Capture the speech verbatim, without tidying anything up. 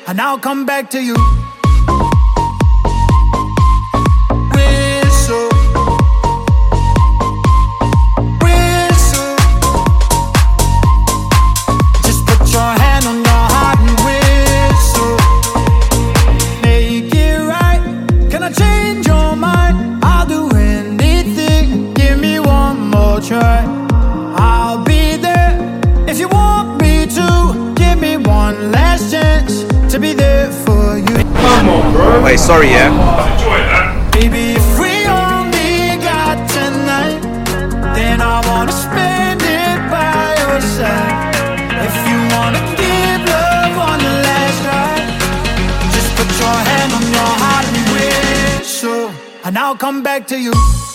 and I'll come back to you. I'll be there if you want me to. Give me one last chance to be there for you. Come on, bro. Wait, sorry, yeah. Enjoy that. Baby, if we only got tonight, then I wanna spend it by your side. If you wanna give love one last try, just put your hand on your heart and whistle, and I'll come back to you.